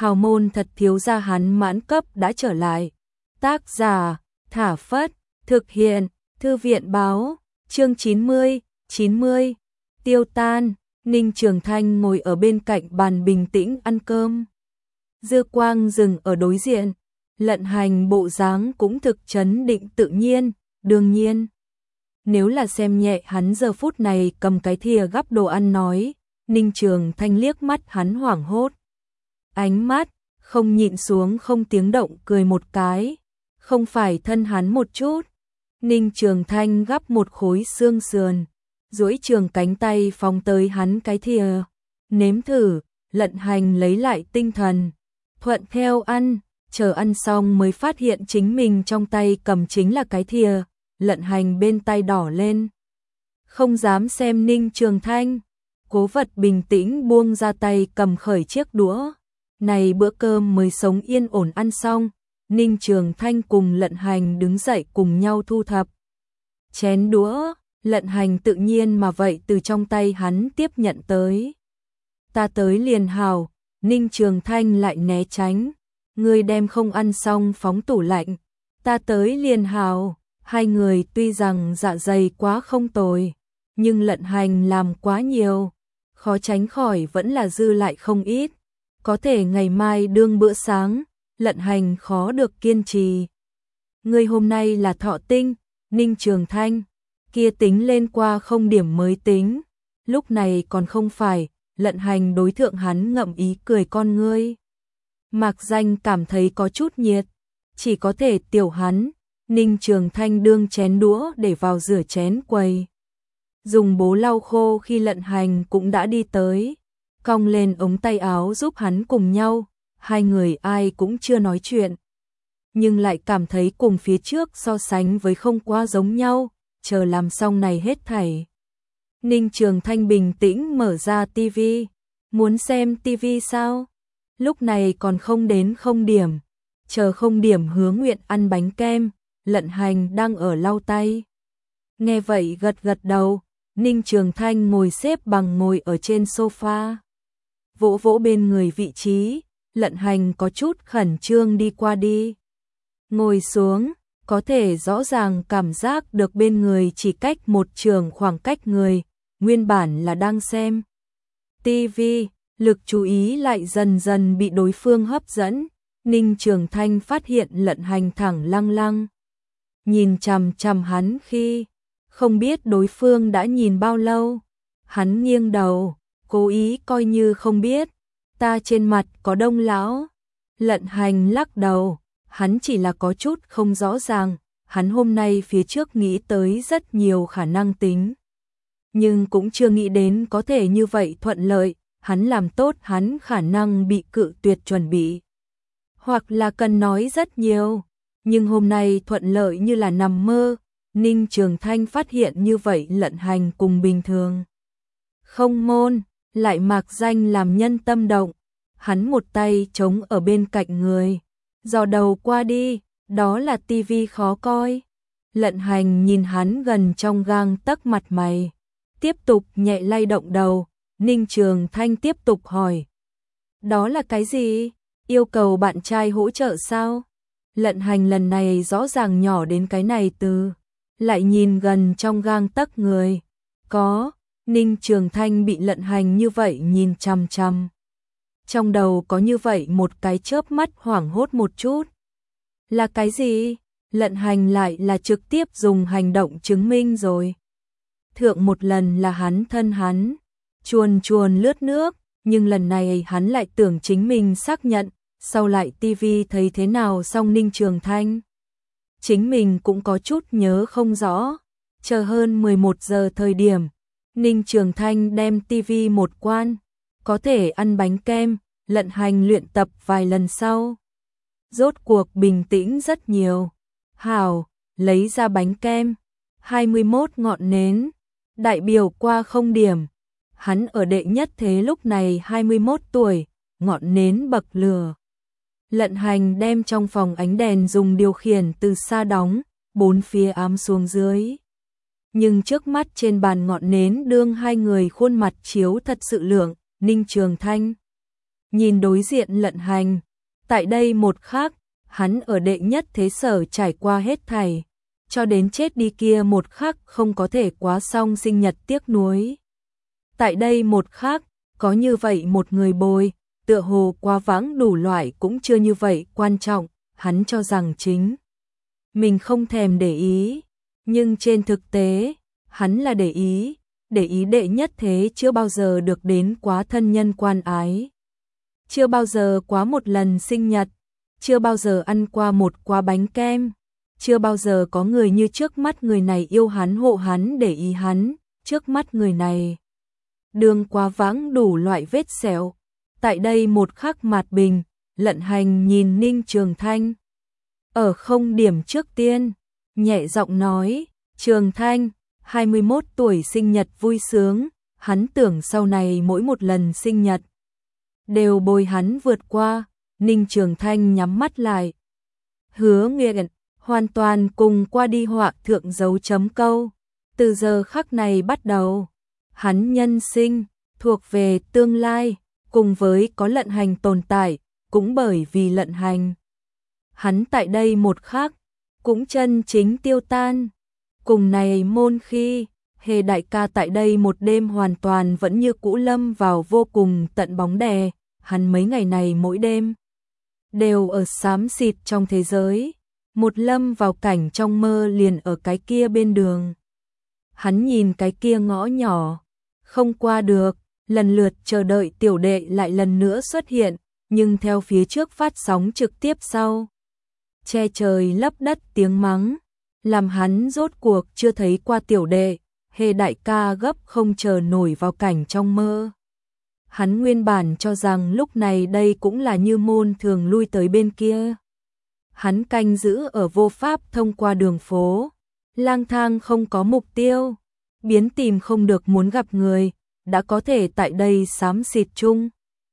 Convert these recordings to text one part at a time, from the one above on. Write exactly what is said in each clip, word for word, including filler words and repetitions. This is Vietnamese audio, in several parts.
hào môn thật thiếu gia hắn mãn cấp đã trở lại. Tác giả, Thả Phất, thực hiện, Thư viện báo, chương chín mươi, chín mươi, tiêu tan. Ninh Trường Thanh ngồi ở bên cạnh bàn bình tĩnh ăn cơm. Dư Quang dừng ở đối diện, Lận Hành bộ dáng cũng thực trấn định tự nhiên, đương nhiên. Nếu là xem nhẹ hắn giờ phút này cầm cái thìa gắp đồ ăn nói, Ninh Trường Thanh liếc mắt hắn hoảng hốt. Ánh mắt, không nhịn xuống không tiếng động cười một cái, không phải thân hắn một chút. Ninh Trường Thanh gắp một khối xương sườn, duỗi trường cánh tay phóng tới hắn cái thìa, nếm thử. Lận Hành lấy lại tinh thần, thuận theo ăn, chờ ăn xong mới phát hiện chính mình trong tay cầm chính là cái thìa. Lận Hành bên tay đỏ lên, không dám xem Ninh Trường Thanh, cố vật bình tĩnh buông ra tay cầm khởi chiếc đũa. Này bữa cơm mới sống yên ổn ăn xong, Ninh Trường Thanh cùng Lận Hành đứng dậy cùng nhau thu thập chén đũa. Lận Hành tự nhiên mà vậy từ trong tay hắn tiếp nhận tới. Ta tới liền hào. Ninh Trường Thanh lại né tránh. Ngươi đem không ăn xong phóng tủ lạnh. Ta tới liền hào. Hai người tuy rằng dạ dày quá không tồi, nhưng Lận Hành làm quá nhiều, khó tránh khỏi vẫn là dư lại không ít. Có thể ngày mai đương bữa sáng, Lận Hành khó được kiên trì. Ngươi hôm nay là thọ tinh, Ninh Trường Thanh, kia tính lên qua không điểm mới tính. Lúc này còn không phải, Lận Hành đối thượng hắn ngậm ý cười con ngươi. Mạc Danh cảm thấy có chút nhiệt, chỉ có thể tiểu hắn. Ninh Trường Thanh đương chén đũa để vào rửa chén quầy. Dùng bố lau khô khi Lận Hành cũng đã đi tới, cong lên ống tay áo giúp hắn cùng nhau. Hai người ai cũng chưa nói chuyện, nhưng lại cảm thấy cùng phía trước so sánh với không quá giống nhau. Chờ làm xong này hết thảy, Ninh Trường Thanh bình tĩnh mở ra tivi. Muốn xem tivi sao? Lúc này còn không đến không điểm. Chờ không điểm Hứa Nguyện ăn bánh kem, Lận Hành đang ở lau tay. Nghe vậy gật gật đầu. Ninh Trường Thanh ngồi xếp bằng ngồi ở trên sofa, vỗ vỗ bên người vị trí. Lận Hành có chút khẩn trương đi qua đi, ngồi xuống, có thể rõ ràng cảm giác được bên người chỉ cách một trường khoảng cách người, nguyên bản là đang xem tivi, lực chú ý lại dần dần bị đối phương hấp dẫn. Ninh Trường Thanh phát hiện Lận Hành thẳng lăng lăng nhìn chằm chằm hắn khi không biết đối phương đã nhìn bao lâu. Hắn nghiêng đầu, cố ý coi như không biết. Ta trên mặt có đông lão. Lận Hành lắc đầu, hắn chỉ là có chút không rõ ràng. Hắn hôm nay phía trước nghĩ tới rất nhiều khả năng tính, nhưng cũng chưa nghĩ đến có thể như vậy thuận lợi. Hắn làm tốt hắn khả năng bị cự tuyệt chuẩn bị, hoặc là cần nói rất nhiều, nhưng hôm nay thuận lợi như là nằm mơ. Ninh Trường Thanh phát hiện như vậy Lận Hành cùng bình thường không môn, lại mạc danh làm nhân tâm động. Hắn một tay chống ở bên cạnh người, dò đầu qua đi, đó là tivi khó coi. Lận Hành nhìn hắn gần trong gang tấc mặt mày, tiếp tục nhẹ lay động đầu. Ninh Trường Thanh tiếp tục hỏi, đó là cái gì? Yêu cầu bạn trai hỗ trợ sao? Lận Hành lần này rõ ràng nhỏ đến cái này từ, lại nhìn gần trong gang tấc người. Có. Ninh Trường Thanh bị Lận Hành như vậy nhìn chằm chằm, trong đầu có như vậy một cái chớp mắt hoảng hốt một chút. Là cái gì? Lận Hành lại là trực tiếp dùng hành động chứng minh rồi. Thượng một lần là hắn thân hắn chuồn chuồn lướt nước, nhưng lần này hắn lại tưởng chính mình xác nhận. Sau lại tivi thấy thế nào xong Ninh Trường Thanh chính mình cũng có chút nhớ không rõ. Chờ hơn mười một giờ thời điểm, Ninh Trường Thanh đem tivi một quan, có thể ăn bánh kem. Lận Hành luyện tập vài lần sau, rốt cuộc bình tĩnh rất nhiều. Hảo, lấy ra bánh kem, hai mươi mốt ngọn nến, đại biểu qua không điểm. Hắn ở đệ nhất thế lúc này hai mươi mốt tuổi, ngọn nến bậc lửa. Lận Hành đem trong phòng ánh đèn dùng điều khiển từ xa đóng, bốn phía ám xuống dưới. Nhưng trước mắt trên bàn ngọn nến đương hai người khuôn mặt chiếu thật sự lượng. Ninh Trường Thanh nhìn đối diện Lận Hành. Tại đây một khắc, hắn ở đệ nhất thế sở trải qua hết thảy, cho đến chết đi kia một khắc không có thể quá xong sinh nhật tiếc nuối. Tại đây một khắc, có như vậy một người bồi, tựa hồ quá vãng đủ loại cũng chưa như vậy quan trọng, hắn cho rằng chính mình không thèm để ý, nhưng trên thực tế, hắn là để ý, để ý đệ nhất thế chưa bao giờ được đến quá thân nhân quan ái. Chưa bao giờ quá một lần sinh nhật, chưa bao giờ ăn qua một quả bánh kem, chưa bao giờ có người như trước mắt người này yêu hắn hộ hắn để ý hắn, trước mắt người này. Đường quá vãng đủ loại vết sẹo, tại đây một khắc mạt bình, Lận Hành nhìn Ninh Trường Thanh. Ở không điểm trước tiên, nhẹ giọng nói, Trường Thanh, hai mươi mốt tuổi sinh nhật vui sướng, hắn tưởng sau này mỗi một lần sinh nhật đều bồi hắn vượt qua. Ninh Trường Thanh nhắm mắt lại. Hứa nguyện, hoàn toàn cùng qua đi họa thượng dấu chấm câu. Từ giờ khắc này bắt đầu, hắn nhân sinh, thuộc về tương lai, cùng với có Lận Hành tồn tại, cũng bởi vì Lận Hành. Hắn tại đây một khắc, cũng chân chính tiêu tan. Cùng này môn khi, Hề đại ca tại đây một đêm hoàn toàn vẫn như cũ lâm vào vô cùng tận bóng đè, hắn mấy ngày này mỗi đêm đều ở xám xịt trong thế giới, một lâm vào cảnh trong mơ liền ở cái kia bên đường. Hắn nhìn cái kia ngõ nhỏ, không qua được, lần lượt chờ đợi tiểu đệ lại lần nữa xuất hiện, nhưng theo phía trước phát sóng trực tiếp sau. Che trời lấp đất tiếng mắng, làm hắn rốt cuộc chưa thấy qua tiểu đệ, Hề đại ca gấp không chờ nổi vào cảnh trong mơ. Hắn nguyên bản cho rằng lúc này đây cũng là như môn thường lui tới bên kia. Hắn canh giữ ở vô pháp thông qua đường phố, lang thang không có mục tiêu, biến tìm không được muốn gặp người, đã có thể tại đây xám xịt chung.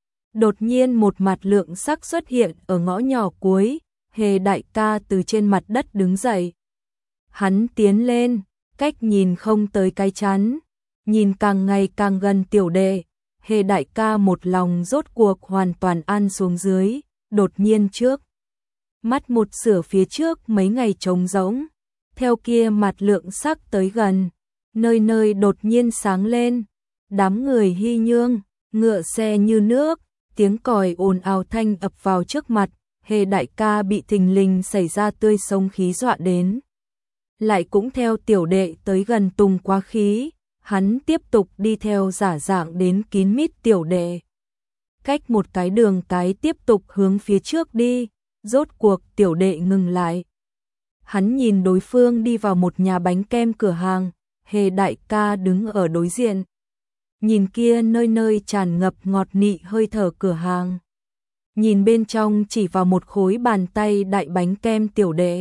Đột nhiên một mặt lượng sắc xuất hiện ở ngõ nhỏ cuối, Hề đại ca từ trên mặt đất đứng dậy. Hắn tiến lên, cách nhìn không tới cái chắn, nhìn càng ngày càng gần tiểu đệ, Hề đại ca một lòng rốt cuộc hoàn toàn an xuống dưới, đột nhiên trước. Mắt một sửa phía trước mấy ngày trống rỗng, theo kia mặt lượng sắc tới gần, nơi nơi đột nhiên sáng lên, đám người hy nhương, ngựa xe như nước, tiếng còi ồn ào thanh ập vào trước mặt, Hề đại ca bị thình lình xảy ra tươi sống khí dọa đến. Lại cũng theo tiểu đệ tới gần tùng quá khí, hắn tiếp tục đi theo giả dạng đến kín mít tiểu đệ. Cách một cái đường cái tiếp tục hướng phía trước đi, rốt cuộc tiểu đệ ngừng lại. Hắn nhìn đối phương đi vào một nhà bánh kem cửa hàng, Hề đại ca đứng ở đối diện. Nhìn kia nơi nơi tràn ngập ngọt nị hơi thở cửa hàng. Nhìn bên trong chỉ vào một khối bàn tay đại bánh kem tiểu đệ.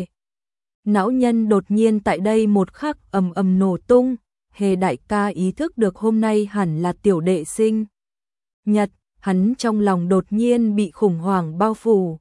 Não nhân đột nhiên tại đây một khắc ầm ầm nổ tung, Hề đại ca ý thức được hôm nay hẳn là tiểu đệ sinh nhật, hắn trong lòng đột nhiên bị khủng hoảng bao phủ.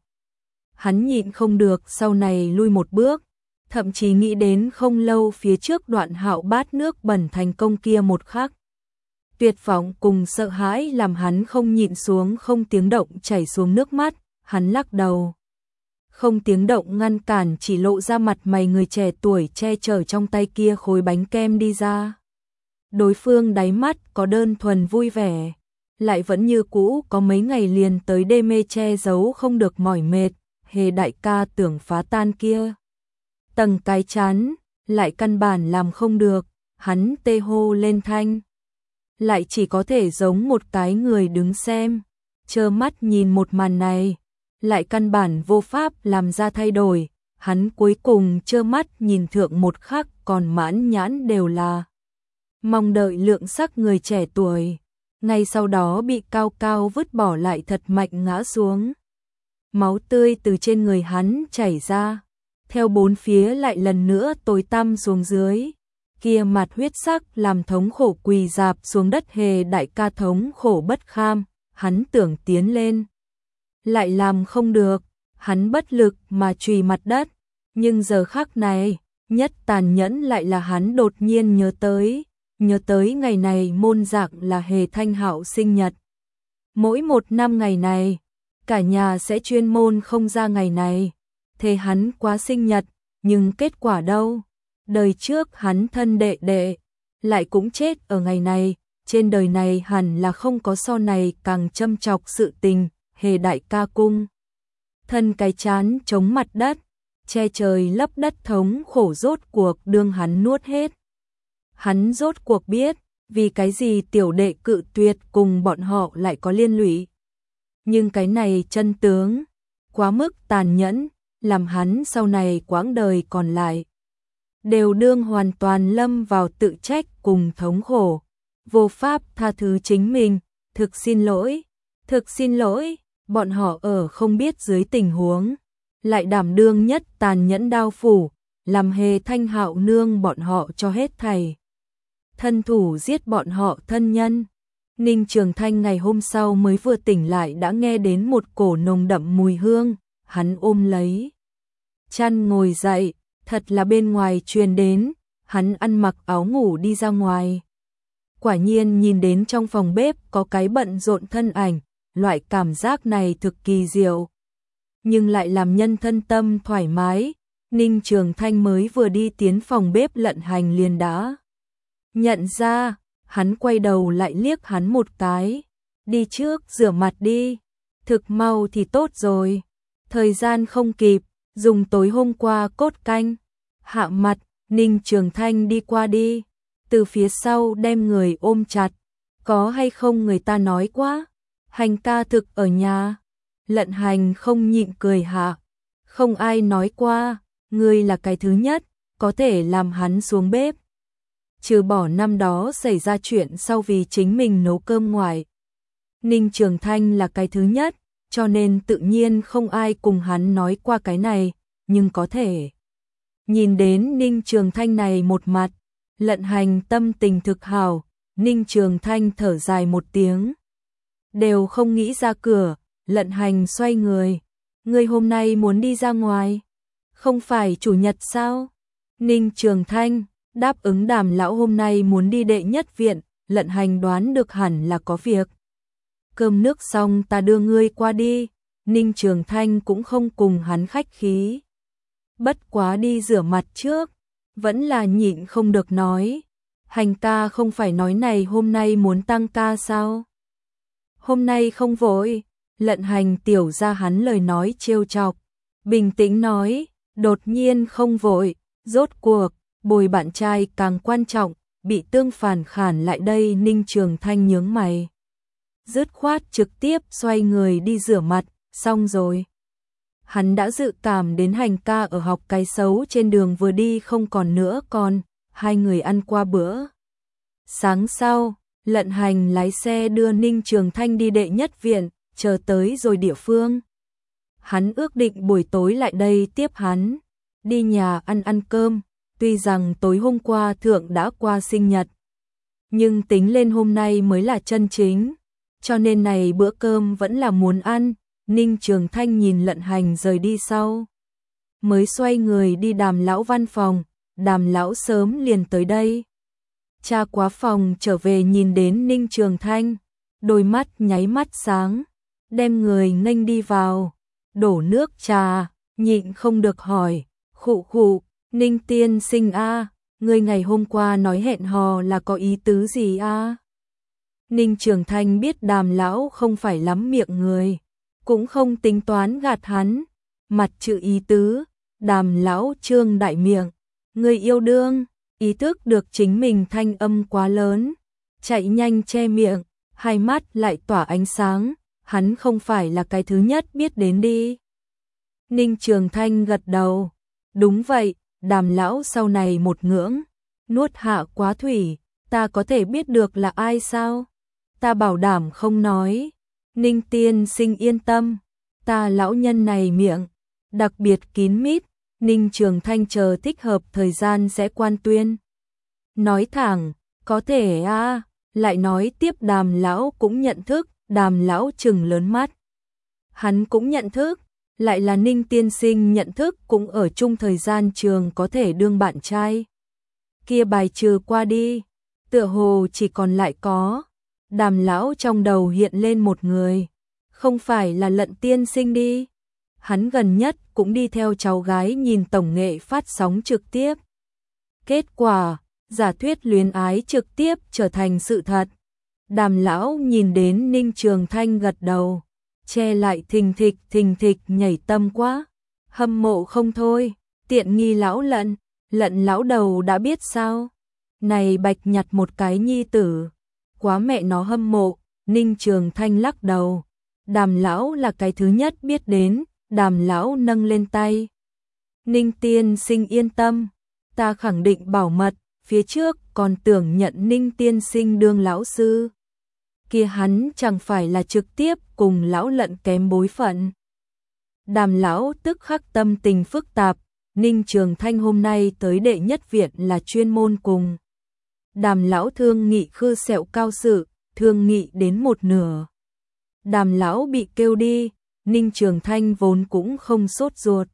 Hắn nhịn không được sau này lui một bước, thậm chí nghĩ đến không lâu phía trước đoạn hạo bát nước bẩn thành công kia một khắc. Tuyệt vọng cùng sợ hãi làm hắn không nhịn xuống không tiếng động chảy xuống nước mắt, hắn lắc đầu. Không tiếng động ngăn cản chỉ lộ ra mặt mày người trẻ tuổi che chở trong tay kia khối bánh kem đi ra. Đối phương đáy mắt có đơn thuần vui vẻ, lại vẫn như cũ có mấy ngày liền tới đê mê che giấu không được mỏi mệt, Hề đại ca tưởng phá tan kia. Tầng cái chán, lại căn bản làm không được, hắn tê hô lên thanh. Lại chỉ có thể giống một cái người đứng xem, trơ mắt nhìn một màn này, lại căn bản vô pháp làm ra thay đổi, hắn cuối cùng trơ mắt nhìn thượng một khắc còn mãn nhãn đều là mong đợi lượng sắc người trẻ tuổi, ngay sau đó bị cao cao vứt bỏ lại thật mạnh ngã xuống. Máu tươi từ trên người hắn chảy ra, theo bốn phía lại lần nữa tối tăm xuống dưới. Kia mặt huyết sắc làm thống khổ quỳ dạp xuống đất Hề đại ca thống khổ bất kham, hắn tưởng tiến lên. Lại làm không được, hắn bất lực mà chùy mặt đất, nhưng giờ khắc này, nhất tàn nhẫn lại là hắn đột nhiên nhớ tới, nhớ tới ngày này môn dạng là Hề Thanh Hạo sinh nhật. Mỗi một năm ngày này, cả nhà sẽ chuyên môn không ra ngày này. Thế hắn quá sinh nhật, nhưng kết quả đâu? Đời trước hắn thân đệ đệ, lại cũng chết ở ngày này. Trên đời này hẳn là không có so này càng châm chọc sự tình. Hề đại ca cung thân cái chán chống mặt đất, che trời lấp đất thống khổ rốt cuộc đương hắn nuốt hết. Hắn rốt cuộc biết, vì cái gì tiểu đệ cự tuyệt cùng bọn họ lại có liên lụy. Nhưng cái này chân tướng, quá mức tàn nhẫn, làm hắn sau này quãng đời còn lại. Đều đương hoàn toàn lâm vào tự trách cùng thống khổ, vô pháp tha thứ chính mình, thực xin lỗi, thực xin lỗi, bọn họ ở không biết dưới tình huống, lại đảm đương nhất tàn nhẫn đao phủ, làm Hề Thanh Hạo nương bọn họ cho hết thảy. Thân thủ giết bọn họ thân nhân. Ninh Trường Thanh ngày hôm sau mới vừa tỉnh lại đã nghe đến một cổ nồng đậm mùi hương, hắn ôm lấy chăn ngồi dậy, thật là bên ngoài truyền đến, hắn ăn mặc áo ngủ đi ra ngoài. Quả nhiên nhìn đến trong phòng bếp có cái bận rộn thân ảnh, loại cảm giác này thực kỳ diệu, nhưng lại làm nhân thân tâm thoải mái. Ninh Trường Thanh mới vừa đi tiến phòng bếp Lận Hành liền đã nhận ra, hắn quay đầu lại liếc hắn một cái, đi trước rửa mặt đi, thực mau thì tốt rồi, thời gian không kịp, dùng tối hôm qua cốt canh, hạ mặt. Ninh Trường Thanh đi qua đi, từ phía sau đem người ôm chặt, có hay không người ta nói quá, Hành ca thực ở nhà. Lận Hành không nhịn cười hạ, không ai nói qua, ngươi là cái thứ nhất, có thể làm hắn xuống bếp. Trừ bỏ năm đó xảy ra chuyện sau vì chính mình nấu cơm ngoài. Ninh Trường Thanh là cái thứ nhất, cho nên tự nhiên không ai cùng hắn nói qua cái này, nhưng có thể. Nhìn đến Ninh Trường Thanh này một mặt, Lận Hành tâm tình thực hảo, Ninh Trường Thanh thở dài một tiếng. Đều không nghĩ ra cửa, Lận Hành xoay người. Ngươi hôm nay muốn đi ra ngoài? Không phải chủ nhật sao? Ninh Trường Thanh đáp ứng Đàm lão hôm nay muốn đi đệ nhất viện, Lận Hành đoán được hẳn là có việc. Cơm nước xong ta đưa ngươi qua đi, Ninh Trường Thanh cũng không cùng hắn khách khí. Bất quá đi rửa mặt trước, vẫn là nhịn không được nói. Hành ca không phải nói này hôm nay muốn tăng ca sao? Hôm nay không vội, Lận Hành tiểu ra hắn lời nói trêu chọc, bình tĩnh nói, đột nhiên không vội, rốt cuộc, bồi bạn trai càng quan trọng, bị Tương Phản khản lại đây. Ninh Trường Thanh nhướng mày, dứt khoát trực tiếp xoay người đi rửa mặt, xong rồi. Hắn đã dự cảm đến Hành ca ở học cái xấu trên đường vừa đi không còn nữa, còn hai người ăn qua bữa. Sáng sau, Lận Hành lái xe đưa Ninh Trường Thanh đi đệ nhất viện, chờ tới rồi địa phương. Hắn ước định buổi tối lại đây tiếp hắn, đi nhà ăn ăn cơm, tuy rằng tối hôm qua thượng đã qua sinh nhật. Nhưng tính lên hôm nay mới là chân chính, cho nên này bữa cơm vẫn là muốn ăn. Ninh Trường Thanh nhìn Lận Hành rời đi sau, mới xoay người đi Đàm lão văn phòng. Đàm lão sớm liền tới đây. Cha quá phòng trở về nhìn đến Ninh Trường Thanh, đôi mắt nháy mắt sáng, đem người nghênh đi vào, đổ nước trà, nhịn không được hỏi, khụ khụ, Ninh tiên sinh a, ngươi ngày hôm qua nói hẹn hò là có ý tứ gì a? Ninh Trường Thanh biết Đàm lão không phải lắm miệng người, cũng không tính toán gạt hắn, mặt chữ ý tứ. Đàm lão trương đại miệng, người yêu đương, ý thức được chính mình thanh âm quá lớn, chạy nhanh che miệng, hai mắt lại tỏa ánh sáng, hắn không phải là cái thứ nhất biết đến đi. Ninh Trường Thanh gật đầu, đúng vậy. Đàm lão sau này một ngưỡng, nuốt hạ quá thủy, ta có thể biết được là ai sao? Ta bảo đảm không nói. Ninh tiên sinh yên tâm, ta lão nhân này miệng đặc biệt kín mít. Ninh Trường Thanh chờ thích hợp thời gian sẽ quan tuyên. Nói thẳng, có thể a, à, lại nói tiếp. Đàm lão cũng nhận thức. Đàm lão trừng lớn mắt, hắn cũng nhận thức, lại là Ninh tiên sinh nhận thức, cũng ở chung thời gian trường, có thể đương bạn trai. Kia bài trừ qua đi, tựa hồ chỉ còn lại có Đàm lão trong đầu hiện lên một người, không phải là Lận tiên sinh đi. Hắn gần nhất cũng đi theo cháu gái nhìn tổng nghệ phát sóng trực tiếp. Kết quả, giả thuyết luyến ái trực tiếp trở thành sự thật. Đàm lão nhìn đến Ninh Trường Thanh gật đầu, che lại thình thịch thình thịch nhảy tâm quá, hâm mộ không thôi, tiện nghi lão Lận, Lận lão đầu đã biết sao? Này bạch nhặt một cái nhi tử, quá mẹ nó hâm mộ. Ninh Trường Thanh lắc đầu, Đàm lão là cái thứ nhất biết đến. Đàm lão nâng lên tay. Ninh tiên sinh yên tâm, ta khẳng định bảo mật, phía trước còn tưởng nhận Ninh tiên sinh đương lão sư. Kia hắn chẳng phải là trực tiếp cùng lão Lận kém bối phận. Đàm lão tức khắc tâm tình phức tạp, Ninh Trường Thanh hôm nay tới đệ nhất viện là chuyên môn cùng Đàm lão thương nghị khư sẹo cao sự, thương nghị đến một nửa. Đàm lão bị kêu đi, Ninh Trường Thanh vốn cũng không sốt ruột.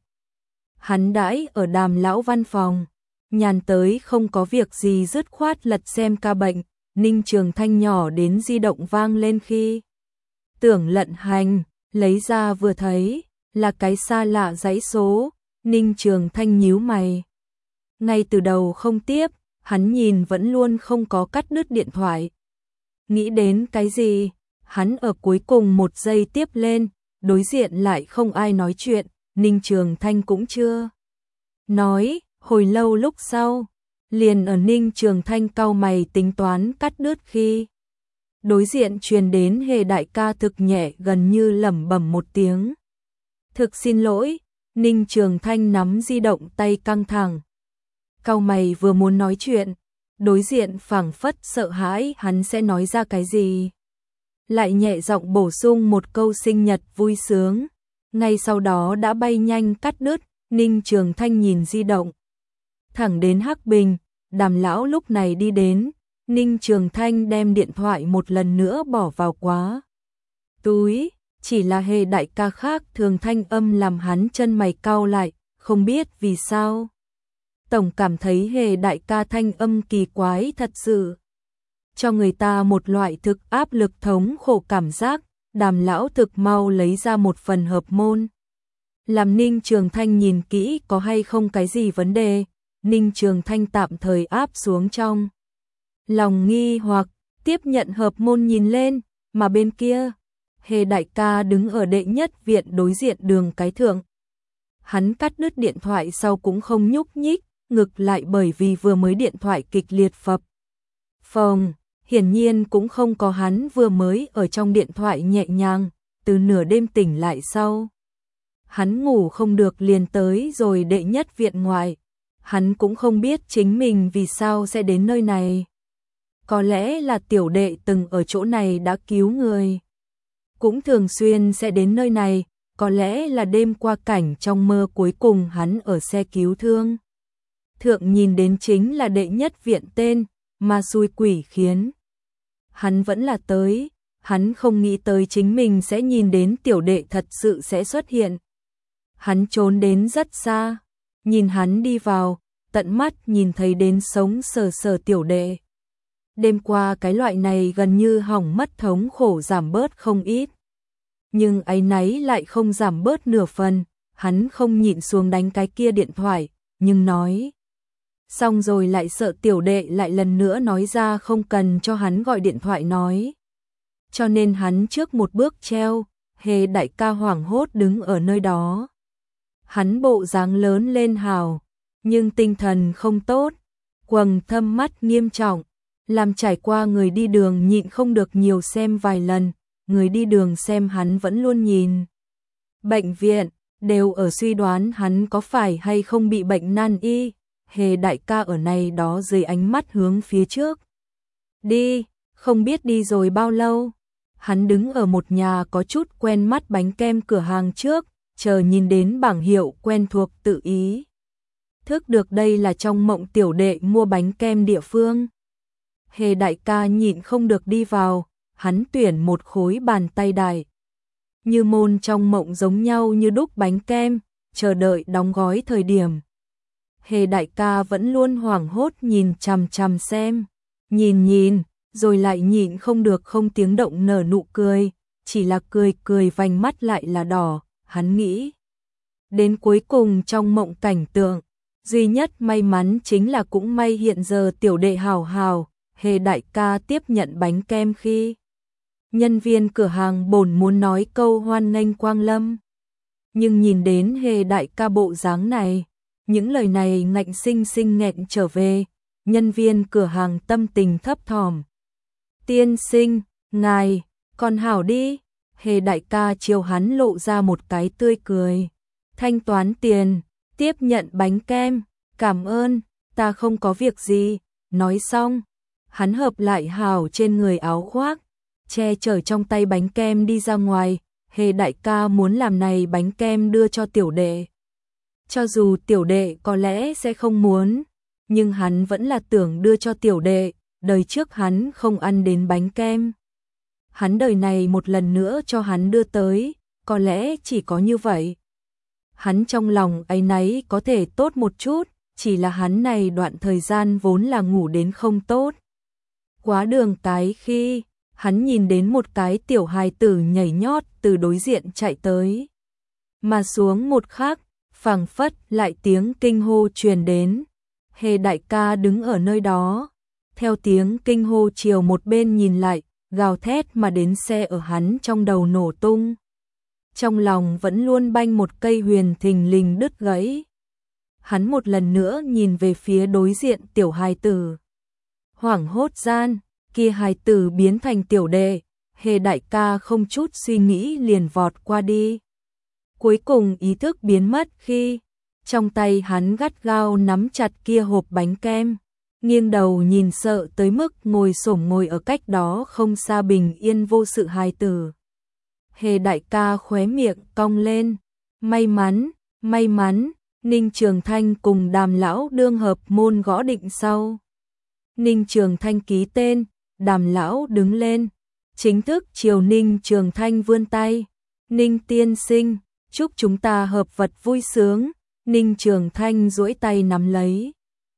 Hắn đãi ở Đàm lão văn phòng, nhàn tới không có việc gì dứt khoát lật xem ca bệnh. Ninh Trường Thanh nhỏ đến di động vang lên khi tưởng Lận Hành, lấy ra vừa thấy, là cái xa lạ dãy số. Ninh Trường Thanh nhíu mày. Ngay từ đầu không tiếp, hắn nhìn vẫn luôn không có cắt đứt điện thoại. Nghĩ đến cái gì, hắn ở cuối cùng một giây tiếp lên, đối diện lại không ai nói chuyện, Ninh Trường Thanh cũng chưa nói. Hồi lâu lúc sau, liền ở Ninh Trường Thanh cau mày tính toán cắt đứt khi đối diện truyền đến Hề đại ca thực nhẹ gần như lẩm bẩm một tiếng. Thực xin lỗi. Ninh Trường Thanh nắm di động tay căng thẳng. Cau mày vừa muốn nói chuyện, đối diện phảng phất sợ hãi hắn sẽ nói ra cái gì. Lại nhẹ giọng bổ sung một câu sinh nhật vui sướng. Ngay sau đó đã bay nhanh cắt đứt. Ninh Trường Thanh nhìn di động thẳng đến Hắc Bình. Đàm lão lúc này đi đến, Ninh Trường Thanh đem điện thoại một lần nữa bỏ vào quá túi. Chỉ là Hề đại ca khác thường thanh âm làm hắn chân mày cau lại, không biết vì sao. Tổng cảm thấy Hề đại ca thanh âm kỳ quái thật sự, cho người ta một loại thực áp lực thống khổ cảm giác. Đàm lão thực mau lấy ra một phần hợp môn, làm Ninh Trường Thanh nhìn kỹ có hay không cái gì vấn đề. Ninh Trường Thanh tạm thời áp xuống trong lòng nghi hoặc, tiếp nhận hợp môn nhìn lên, mà bên kia, Hề đại ca đứng ở đệ nhất viện đối diện đường cái thượng. Hắn cắt đứt điện thoại sau cũng không nhúc nhích, ngược lại bởi vì vừa mới điện thoại kịch liệt phập phồng, hiển nhiên cũng không có hắn vừa mới ở trong điện thoại nhẹ nhàng, từ nửa đêm tỉnh lại sau. Hắn ngủ không được liền tới rồi đệ nhất viện ngoại. Hắn cũng không biết chính mình vì sao sẽ đến nơi này. Có lẽ là tiểu đệ từng ở chỗ này đã cứu người, cũng thường xuyên sẽ đến nơi này. Có lẽ là đêm qua cảnh trong mơ cuối cùng hắn ở xe cứu thương thượng nhìn đến chính là đệ nhất viện tên, mà xui quỷ khiến hắn vẫn là tới. Hắn không nghĩ tới chính mình sẽ nhìn đến tiểu đệ thật sự sẽ xuất hiện. Hắn trốn đến rất xa, nhìn hắn đi vào, tận mắt nhìn thấy đến sống sờ sờ tiểu đệ. Đêm qua cái loại này gần như hỏng mất thống khổ giảm bớt không ít. Nhưng áy náy lại không giảm bớt nửa phần. Hắn không nhịn xuống đánh cái kia điện thoại, nhưng nói xong rồi lại sợ tiểu đệ lại lần nữa nói ra không cần cho hắn gọi điện thoại nói. Cho nên hắn trước một bước treo. Hề đại ca hoảng hốt đứng ở nơi đó. Hắn bộ dáng lớn lên hào, nhưng tinh thần không tốt, quầng thâm mắt nghiêm trọng, làm trải qua người đi đường nhịn không được nhiều xem vài lần. Người đi đường xem hắn vẫn luôn nhìn bệnh viện, đều ở suy đoán hắn có phải hay không bị bệnh nan y. Hề đại ca ở này đó dưới ánh mắt hướng phía trước đi, không biết đi rồi bao lâu. Hắn đứng ở một nhà có chút quen mắt bánh kem cửa hàng trước, chờ nhìn đến bảng hiệu quen thuộc tự ý thức được đây là trong mộng tiểu đệ mua bánh kem địa phương. Hề đại ca nhịn không được đi vào, hắn tuyển một khối bàn tay đại, như môn trong mộng giống nhau như đúc bánh kem, chờ đợi đóng gói thời điểm. Hề đại ca vẫn luôn hoảng hốt nhìn chằm chằm xem, nhìn nhìn, rồi lại nhịn không được không tiếng động nở nụ cười, chỉ là cười cười vành mắt lại là đỏ, hắn nghĩ. Đến cuối cùng trong mộng cảnh tượng, duy nhất may mắn chính là cũng may hiện giờ tiểu đệ hào hào, Hề đại ca tiếp nhận bánh kem khi nhân viên cửa hàng bổn muốn nói câu hoan nghênh quang lâm. Nhưng nhìn đến Hề đại ca bộ dáng này, những lời này ngạnh sinh sinh nghẹn trở về, nhân viên cửa hàng tâm tình thấp thỏm. Tiên sinh, ngài, còn hảo đi, Hề đại ca chiều hắn lộ ra một cái tươi cười. Thanh toán tiền, tiếp nhận bánh kem, cảm ơn, ta không có việc gì, nói xong. Hắn hợp lại hảo trên người áo khoác, che chở trong tay bánh kem đi ra ngoài, Hề đại ca muốn làm này bánh kem đưa cho tiểu đệ. Cho dù tiểu đệ có lẽ sẽ không muốn, nhưng hắn vẫn là tưởng đưa cho tiểu đệ, đời trước hắn không ăn đến bánh kem. Hắn đời này một lần nữa cho hắn đưa tới, có lẽ chỉ có như vậy. Hắn trong lòng áy náy có thể tốt một chút, chỉ là hắn này đoạn thời gian vốn là ngủ đến không tốt. Quá đường cái khi, hắn nhìn đến một cái tiểu hài tử nhảy nhót từ đối diện chạy tới. Mà xuống một khắc, phảng phất lại tiếng kinh hô truyền đến. Hề đại ca đứng ở nơi đó, theo tiếng kinh hô chiều một bên nhìn lại, gào thét mà đến xe ở hắn trong đầu nổ tung. Trong lòng vẫn luôn banh một cây huyền thình lình đứt gãy. Hắn một lần nữa nhìn về phía đối diện tiểu hài tử. Hoảng hốt gian, kia hài tử biến thành tiểu đệ, Hề đại ca không chút suy nghĩ liền vọt qua đi. Cuối cùng ý thức biến mất khi, trong tay hắn gắt gao nắm chặt kia hộp bánh kem, nghiêng đầu nhìn sợ tới mức ngồi xổm ngồi ở cách đó không xa bình yên vô sự hài tử. Hề đại ca khóe miệng cong lên, may mắn, may mắn, Ninh Trường Thanh cùng Đàm lão đương hợp môn gõ định sau. Ninh Trường Thanh ký tên, Đàm lão đứng lên, chính thức chiều Ninh Trường Thanh vươn tay. Ninh tiên sinh, chúc chúng ta hợp vật vui sướng. Ninh Trường Thanh duỗi tay nắm lấy.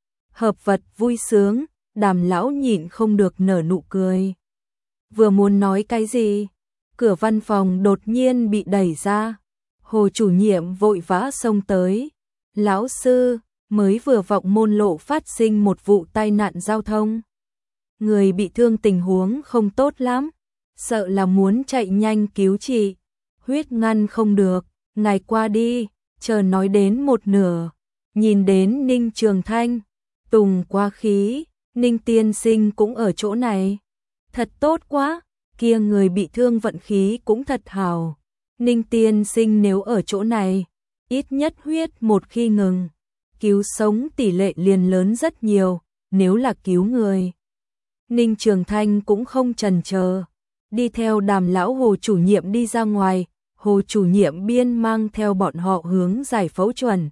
Hợp vật vui sướng, Đàm lão nhịn không được nở nụ cười. Vừa muốn nói cái gì, cửa văn phòng đột nhiên bị đẩy ra. Hồ chủ nhiệm vội vã xông tới. Lão sư, mới vừa vọng môn lộ phát sinh một vụ tai nạn giao thông. Người bị thương tình huống không tốt lắm, sợ là muốn chạy nhanh cứu trị. Huyết ngăn không được, ngài qua đi, chờ nói đến một nửa. Nhìn đến Ninh Trường Thanh, tùng quá khí, Ninh tiên sinh cũng ở chỗ này. Thật tốt quá, kia người bị thương vận khí cũng thật hào. Ninh tiên sinh nếu ở chỗ này, ít nhất huyết một khi ngừng, cứu sống tỷ lệ liền lớn rất nhiều, nếu là cứu người. Ninh Trường Thanh cũng không chần chờ, đi theo Đàm lão Hồ chủ nhiệm đi ra ngoài, Hồ chủ nhiệm biên mang theo bọn họ hướng giải phẫu chuẩn.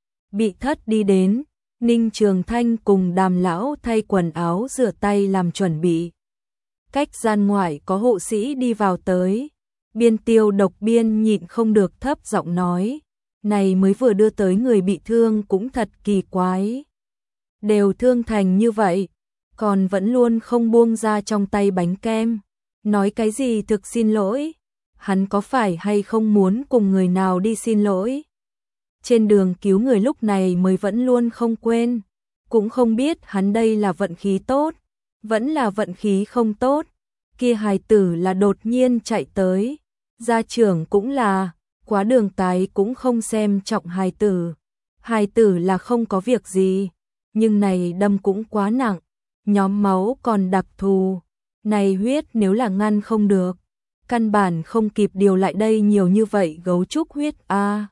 Bị thất đi đến, Ninh Trường Thanh cùng Đàm lão thay quần áo rửa tay làm chuẩn bị. Cách gian ngoại có hộ sĩ đi vào tới, biên tiêu độc biên nhịn không được thấp giọng nói, này mới vừa đưa tới người bị thương cũng thật kỳ quái. Đều thương thành như vậy, còn vẫn luôn không buông ra trong tay bánh kem. Nói cái gì thực xin lỗi, hắn có phải hay không muốn cùng người nào đi xin lỗi. Trên đường cứu người lúc này mới vẫn luôn không quên, cũng không biết hắn đây là vận khí tốt, vẫn là vận khí không tốt. Kia hài tử là đột nhiên chạy tới, gia trưởng cũng là, quá đường cái cũng không xem trọng hài tử. Hài tử là không có việc gì, nhưng này đâm cũng quá nặng, nhóm máu còn đặc thù, này huyết nếu là ngăn không được, căn bản không kịp điều lại đây nhiều như vậy gấu trúc huyết a. À.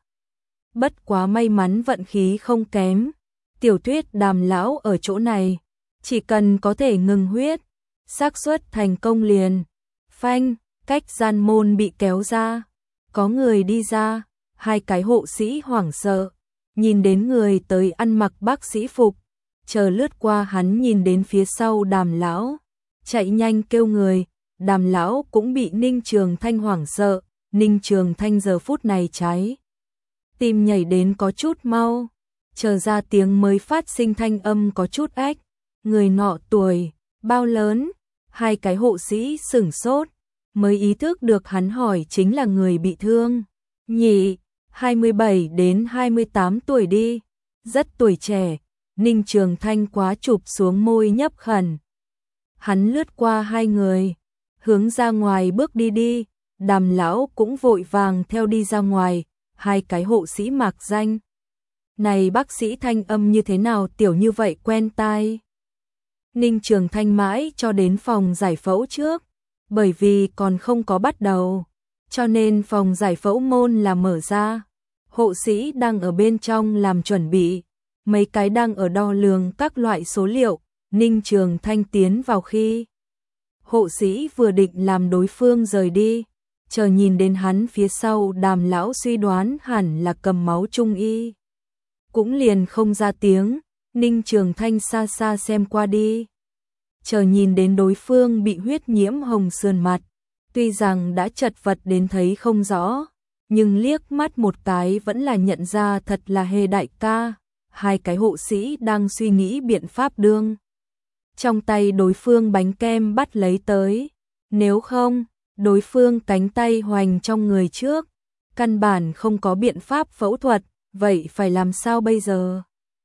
Bất quá may mắn vận khí không kém, tiểu thuyết Đàm lão ở chỗ này, chỉ cần có thể ngừng huyết, xác suất thành công liền. Phanh, cách gian môn bị kéo ra, có người đi ra, hai cái hộ sĩ hoảng sợ, nhìn đến người tới ăn mặc bác sĩ phục, chờ lướt qua hắn nhìn đến phía sau Đàm lão, chạy nhanh kêu người. Đàm lão cũng bị Ninh Trường Thanh hoảng sợ, Ninh Trường Thanh giờ phút này cháy tim nhảy đến có chút mau, chờ ra tiếng mới phát sinh thanh âm có chút ách. Người nọ tuổi bao lớn, Hai cái hộ sĩ sửng sốt, mới ý thức được hắn hỏi chính là người bị thương. Nhỉ, hai mươi bảy đến hai mươi tám tuổi đi, rất tuổi trẻ. Ninh Trường Thanh quá chụp xuống môi nhấp khẩn. Hắn lướt qua hai người, hướng ra ngoài bước đi đi, Đàm lão cũng vội vàng theo đi ra ngoài, hai cái hộ sĩ mạc danh. Này bác sĩ thanh âm như thế nào tiểu như vậy quen tai. Ninh Trường Thanh mãi cho đến phòng giải phẫu trước, bởi vì còn không có bắt đầu, cho nên phòng giải phẫu môn là mở ra. Hộ sĩ đang ở bên trong làm chuẩn bị, mấy cái đang ở đo lường các loại số liệu. Ninh Trường Thanh tiến vào khi hộ sĩ vừa định làm đối phương rời đi, chờ nhìn đến hắn phía sau, Đàm lão suy đoán hẳn là cầm máu trung y, cũng liền không ra tiếng. Ninh Trường Thanh xa xa xem qua đi, chờ nhìn đến đối phương bị huyết nhiễm hồng sườn mặt, tuy rằng đã chật vật đến thấy không rõ, nhưng liếc mắt một cái vẫn là nhận ra thật là Hề đại ca. Hai cái hộ sĩ đang suy nghĩ biện pháp đương trong tay đối phương bánh kem bắt lấy tới, nếu không, đối phương cánh tay hoành trong người trước, căn bản không có biện pháp phẫu thuật, vậy phải làm sao bây giờ?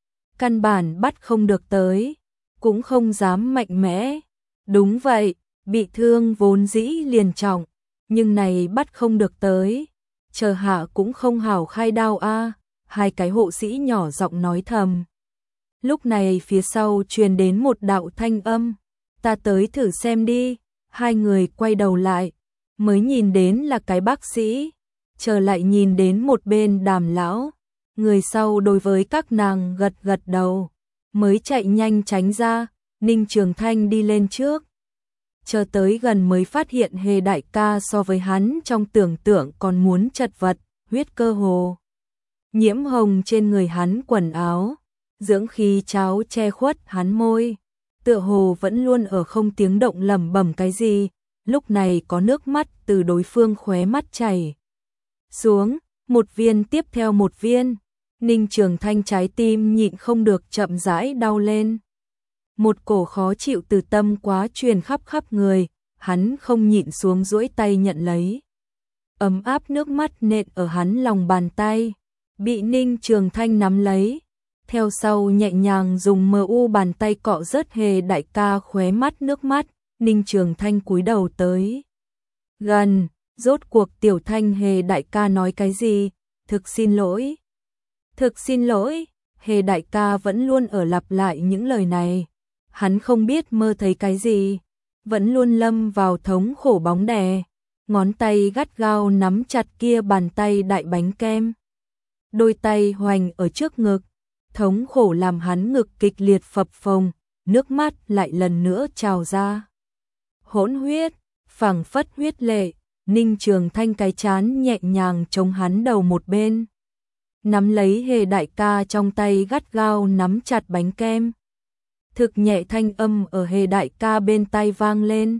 Căn bản bắt không được tới, cũng không dám mạnh mẽ. Đúng vậy, bị thương vốn dĩ liền trọng, nhưng này bắt không được tới, chờ hạ cũng không hảo khai đao a. Hai cái hộ sĩ nhỏ giọng nói thầm. Lúc này phía sau truyền đến một đạo thanh âm, ta tới thử xem đi. Hai người quay đầu lại, mới nhìn đến là cái bác sĩ, trở lại nhìn đến một bên Đàm lão, người sau đối với các nàng gật gật đầu, mới chạy nhanh tránh ra. Ninh Trường Thanh đi lên trước, chờ tới gần mới phát hiện Hề đại ca so với hắn trong tưởng tượng còn muốn chật vật, huyết cơ hồ nhiễm hồng trên người hắn quần áo, dưỡng khí cháo che khuất hắn môi, tựa hồ vẫn luôn ở không tiếng động lẩm bẩm cái gì. Lúc này có nước mắt từ đối phương khóe mắt chảy xuống, một viên tiếp theo một viên. Ninh Trường Thanh trái tim nhịn không được chậm rãi đau lên, một cổ khó chịu từ tâm quá truyền khắp khắp người, hắn không nhịn xuống duỗi tay nhận lấy. Ấm áp nước mắt nện ở hắn lòng bàn tay, bị Ninh Trường Thanh nắm lấy, theo sau nhẹ nhàng dùng mờ u bàn tay cọ rớt Hề đại ca khóe mắt nước mắt. Ninh Trường Thanh cúi đầu tới gần, rốt cuộc tiểu Thanh Hề đại ca nói cái gì? Thực xin lỗi, thực xin lỗi. Hề đại ca vẫn luôn ở lặp lại những lời này, hắn không biết mơ thấy cái gì, vẫn luôn lâm vào thống khổ bóng đè, ngón tay gắt gao nắm chặt kia bàn tay đại bánh kem, đôi tay hoành ở trước ngực, thống khổ làm hắn ngực kịch liệt phập phồng, nước mắt lại lần nữa trào ra. Hỗn huyết, phảng phất huyết lệ. Ninh Trường Thanh cái chán nhẹ nhàng chống hắn đầu một bên, nắm lấy Hề đại ca trong tay gắt gao nắm chặt bánh kem. Thực nhẹ thanh âm ở Hề đại ca bên tai vang lên,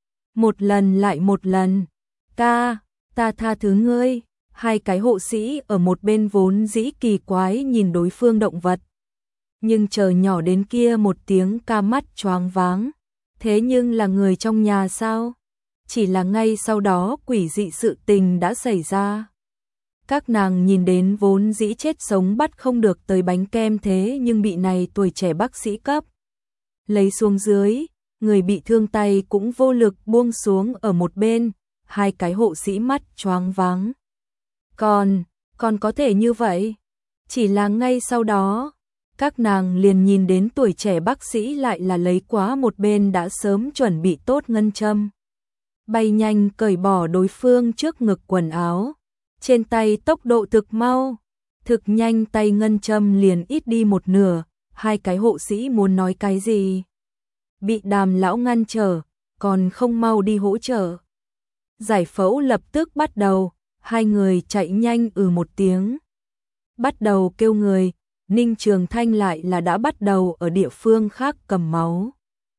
một lần lại một lần, ca, ta tha thứ ngươi. Hai cái hộ sĩ ở một bên vốn dĩ kỳ quái nhìn đối phương động vật, nhưng chờ nhỏ đến kia một tiếng ca mắt choáng váng, thế nhưng là người trong nhà sao? Chỉ là ngay sau đó quỷ dị sự tình đã xảy ra. Các nàng nhìn đến vốn dĩ chết sống bắt không được tới bánh kem, thế nhưng bị này tuổi trẻ bác sĩ cấp lấy xuống dưới, người bị thương tay cũng vô lực buông xuống ở một bên. Hai cái hộ sĩ mắt choáng váng. Còn, còn có thể như vậy? Chỉ là ngay sau đó, các nàng liền nhìn đến tuổi trẻ bác sĩ lại là lấy quá một bên đã sớm chuẩn bị tốt ngân châm, bay nhanh cởi bỏ đối phương trước ngực quần áo, trên tay tốc độ thực mau, thực nhanh tay ngân châm liền ít đi một nửa. Hai cái hộ sĩ muốn nói cái gì, bị Đàm lão ngăn trở, còn không mau đi hỗ trợ. Giải phẫu lập tức bắt đầu, hai người chạy nhanh ừ một tiếng, bắt đầu kêu người. Ninh Trường Thanh lại là đã bắt đầu ở địa phương khác cầm máu,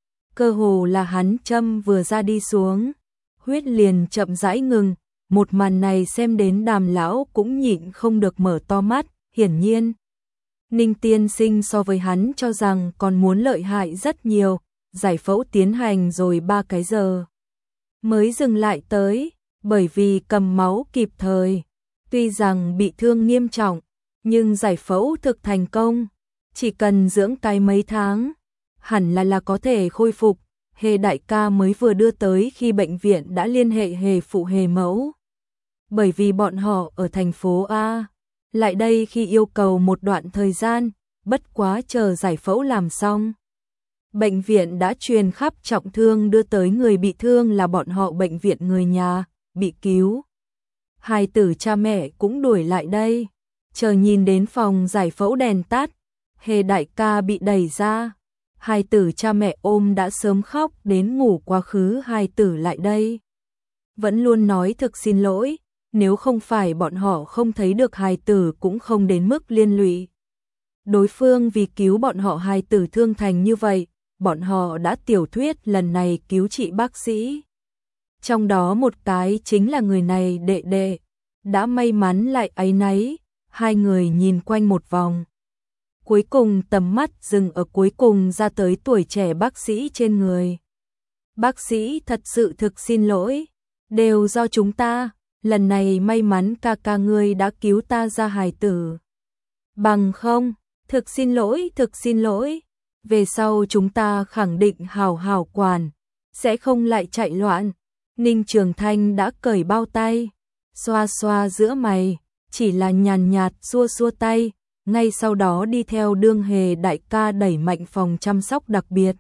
cơ hồ là hắn châm vừa ra đi xuống, huyết liền chậm rãi ngừng. Một màn này xem đến Đàm lão cũng nhịn không được mở to mắt, hiển nhiên Ninh tiên sinh so với hắn cho rằng còn muốn lợi hại rất nhiều. giải phẫu tiến hành rồi ba cái giờ mới dừng lại tới, bởi vì cầm máu kịp thời. Tuy rằng bị thương nghiêm trọng, nhưng giải phẫu thực thành công, chỉ cần dưỡng cái mấy tháng, hẳn là là có thể khôi phục. Hề đại ca mới vừa đưa tới khi bệnh viện đã liên hệ Hề phụ Hề mẫu. Bởi vì bọn họ ở thành phố A, lại đây khi yêu cầu một đoạn thời gian, bất quá chờ giải phẫu làm xong. Bệnh viện đã truyền khắp trọng thương đưa tới người bị thương là bọn họ bệnh viện người nhà, bị cứu. Hai tử cha mẹ cũng đuổi lại đây, chờ nhìn đến phòng giải phẫu đèn tắt, Hề đại ca bị đẩy ra. Hai tử cha mẹ ôm đã sớm khóc đến ngủ quá khứ hai tử lại đây. Vẫn luôn nói thực xin lỗi, nếu không phải bọn họ không thấy được hai tử cũng không đến mức liên lụy. Đối phương vì cứu bọn họ hai tử thương thành như vậy, bọn họ đã tiểu thuyết lần này cứu trị bác sĩ. Trong đó một cái chính là người này đệ đệ, đã may mắn lại áy náy, hai người nhìn quanh một vòng. Cuối cùng tầm mắt dừng ở cuối cùng ra tới tuổi trẻ bác sĩ trên người. Bác sĩ thật sự thực xin lỗi, đều do chúng ta, lần này may mắn ca ca ngươi đã cứu ta ra hài tử. Bằng không, thực xin lỗi, thực xin lỗi, về sau chúng ta khẳng định hào hào quản, sẽ không lại chạy loạn. Ninh Trường Thanh đã cởi bao tay, xoa xoa giữa mày, chỉ là nhàn nhạt xua xua tay. Ngay sau đó đi theo đương Hề đại ca đẩy mạnh phòng chăm sóc đặc biệt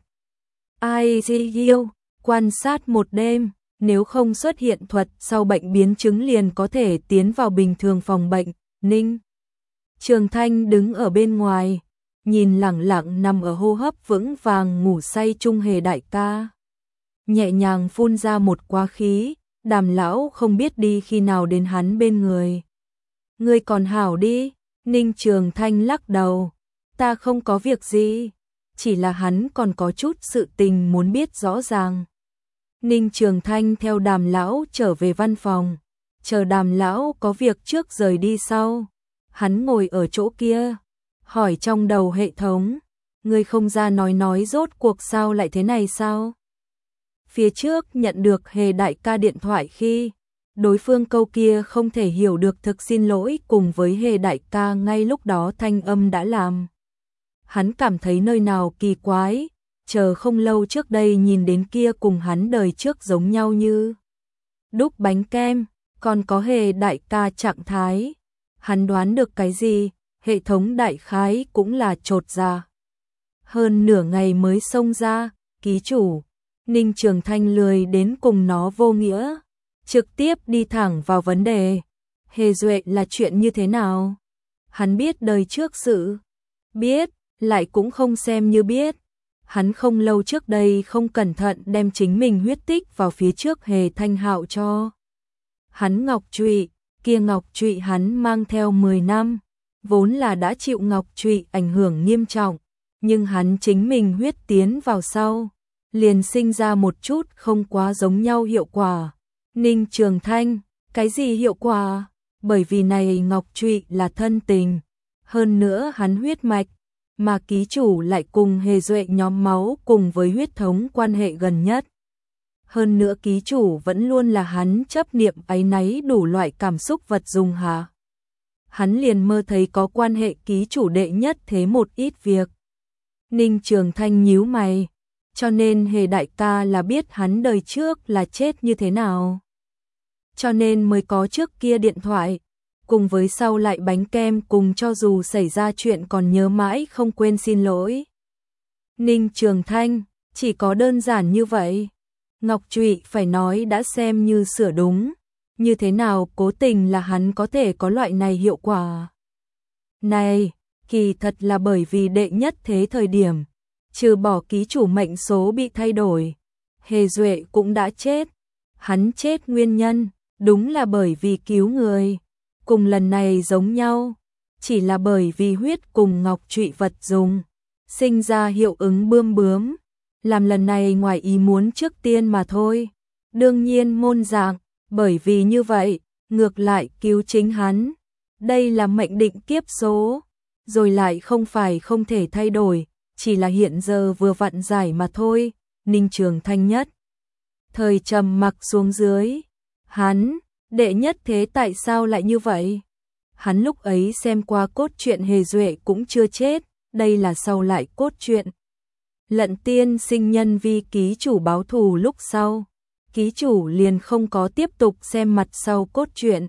i xê u, quan sát một đêm, nếu không xuất hiện thuật sau bệnh biến chứng liền có thể tiến vào bình thường phòng bệnh. Ninh Trường Thanh đứng ở bên ngoài, nhìn lẳng lặng nằm ở hô hấp vững vàng ngủ say chung Hề đại ca. Nhẹ nhàng phun ra một quá khí, Đàm lão không biết đi khi nào đến hắn bên người. Ngươi còn hảo đi. Ninh Trường Thanh lắc đầu, ta không có việc gì, chỉ là hắn còn có chút sự tình muốn biết rõ ràng. Ninh Trường Thanh theo Đàm lão trở về văn phòng, chờ Đàm lão có việc trước rời đi sau. Hắn ngồi ở chỗ kia, hỏi trong đầu hệ thống, ngươi không ra nói nói rốt cuộc sao lại thế này sao? Phía trước nhận được Hề đại ca điện thoại khi đối phương câu kia không thể hiểu được thực xin lỗi cùng với Hề đại ca ngay lúc đó thanh âm đã làm. Hắn cảm thấy nơi nào kỳ quái, chờ không lâu trước đây nhìn đến kia cùng hắn đời trước giống nhau như đúc bánh kem, còn có Hề đại ca trạng thái. Hắn đoán được cái gì, hệ thống đại khái cũng là chột ra. Hơn nửa ngày mới xông ra, ký chủ, Ninh Trường Thanh lười đến cùng nó vô nghĩa. Trực tiếp đi thẳng vào vấn đề. Hề Duệ là chuyện như thế nào? Hắn biết đời trước sự. Biết, lại cũng không xem như biết. Hắn không lâu trước đây không cẩn thận đem chính mình huyết tích vào phía trước Hề Thanh Hạo cho. Hắn ngọc trụy, kia ngọc trụy hắn mang theo mười năm. Vốn là đã chịu ngọc trụy ảnh hưởng nghiêm trọng. Nhưng hắn chính mình huyết tiến vào sau. Liền sinh ra một chút không quá giống nhau hiệu quả. Ninh Trường Thanh, cái gì hiệu quả? Bởi vì này ngọc trụy là thân tình, hơn nữa hắn huyết mạch, mà ký chủ lại cùng Hề Duệ nhóm máu cùng với huyết thống quan hệ gần nhất. Hơn nữa ký chủ vẫn luôn là hắn chấp niệm áy náy đủ loại cảm xúc vật dùng hả? Hắn liền mơ thấy có quan hệ ký chủ đệ nhất thế một ít việc. Ninh Trường Thanh nhíu mày, cho nên Hề đại ca là biết hắn đời trước là chết như thế nào. Cho nên mới có trước kia điện thoại, cùng với sau lại bánh kem cùng cho dù xảy ra chuyện còn nhớ mãi không quên xin lỗi. Ninh Trường Thanh, chỉ có đơn giản như vậy. Ngọc trụy phải nói đã xem như sửa đúng, như thế nào cố tình là hắn có thể có loại này hiệu quả. Này, kỳ thật là bởi vì đệ nhất thế thời điểm, trừ bỏ ký chủ mệnh số bị thay đổi, Hề Duệ cũng đã chết. Hắn chết nguyên nhân, đúng là bởi vì cứu người, cùng lần này giống nhau, chỉ là bởi vì huyết cùng ngọc trụy vật dùng, sinh ra hiệu ứng bươm bướm, làm lần này ngoài ý muốn trước tiên mà thôi. Đương nhiên môn dạng, bởi vì như vậy, ngược lại cứu chính hắn. Đây là mệnh định kiếp số, rồi lại không phải không thể thay đổi, chỉ là hiện giờ vừa vặn giải mà thôi. Ninh Trường Thanh nhất thời trầm mặc xuống dưới. Hắn, đệ nhất thế tại sao lại như vậy? Hắn lúc ấy xem qua cốt truyện Hề Duệ cũng chưa chết, đây là sau lại cốt truyện. Lận Tiên Sinh nhân vi ký chủ báo thù lúc sau, ký chủ liền không có tiếp tục xem mặt sau cốt truyện.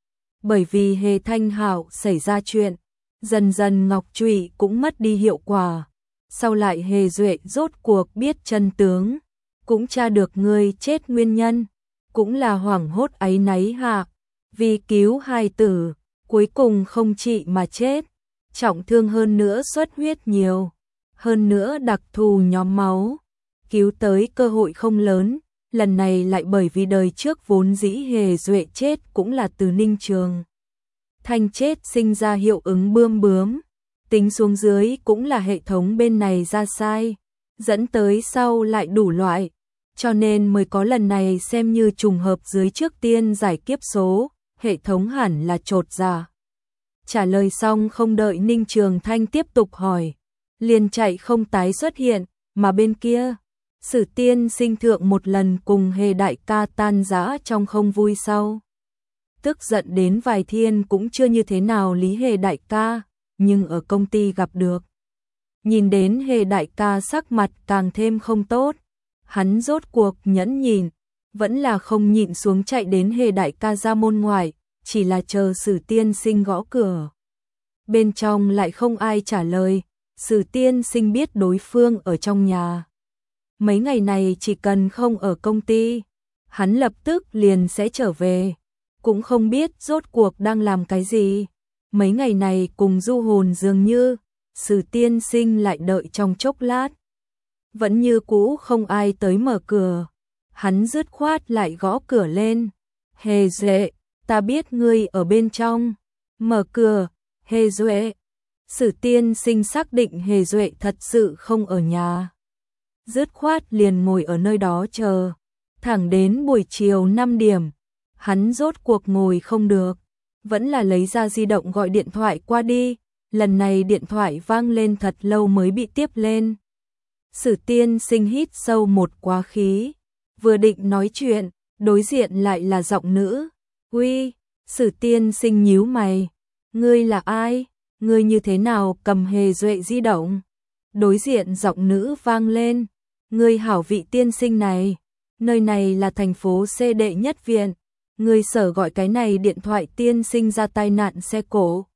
Bởi vì Hề Thanh Hạo xảy ra chuyện, dần dần ngọc trụy cũng mất đi hiệu quả. Sau lại Hề Duệ rốt cuộc biết chân tướng, cũng tra được người chết nguyên nhân, cũng là hoảng hốt áy náy hạ, vì cứu hài tử, cuối cùng không trị mà chết, trọng thương hơn nữa xuất huyết nhiều, hơn nữa đặc thù nhóm máu, cứu tới cơ hội không lớn, lần này lại bởi vì đời trước vốn dĩ Hề Duệ chết cũng là từ Ninh Trường Thanh chết sinh ra hiệu ứng bươm bướm, tính xuống dưới cũng là hệ thống bên này ra sai, dẫn tới sau lại đủ loại, cho nên mới có lần này xem như trùng hợp dưới trước tiên giải kiếp số, hệ thống hẳn là trột dạ. Trả lời xong không đợi Ninh Trường Thanh tiếp tục hỏi, liền chạy không tái xuất hiện, mà bên kia, Sử Tiên Sinh thượng một lần cùng Hề đại ca tan rã trong không vui sau. Tức giận đến vài thiên cũng chưa như thế nào lý Hề đại ca, nhưng ở công ty gặp được. Nhìn đến Hề đại ca sắc mặt càng thêm không tốt, hắn rốt cuộc nhẫn nhìn, vẫn là không nhịn xuống chạy đến Hề đại ca ra môn ngoài, chỉ là chờ Sử Tiên Sinh gõ cửa. Bên trong lại không ai trả lời, Sử Tiên Sinh biết đối phương ở trong nhà. Mấy ngày này chỉ cần không ở công ty, hắn lập tức liền sẽ trở về, cũng không biết rốt cuộc đang làm cái gì. Mấy ngày này cùng du hồn dường như, Sử Tiên Sinh lại đợi trong chốc lát. Vẫn như cũ không ai tới mở cửa, hắn dứt khoát lại gõ cửa lên. Hề Duệ, ta biết ngươi ở bên trong. Mở cửa, Hề Duệ. Sử Tiên Sinh xác định Hề Duệ thật sự không ở nhà. Dứt khoát liền ngồi ở nơi đó chờ. Thẳng đến buổi chiều năm điểm, hắn rốt cuộc ngồi không được. Vẫn là lấy ra di động gọi điện thoại qua đi. Lần này điện thoại vang lên thật lâu mới bị tiếp lên. Sử Tiên Sinh hít sâu một quá khí. Vừa định nói chuyện, đối diện lại là giọng nữ. Uy, Sử Tiên Sinh nhíu mày. Ngươi là ai? Ngươi như thế nào cầm Hề Duệ di động? Đối diện giọng nữ vang lên. Ngươi hảo vị tiên sinh này. Nơi này là thành phố C đệ nhất viện. Ngươi sở gọi cái này điện thoại tiên sinh ra tai nạn xe cộ.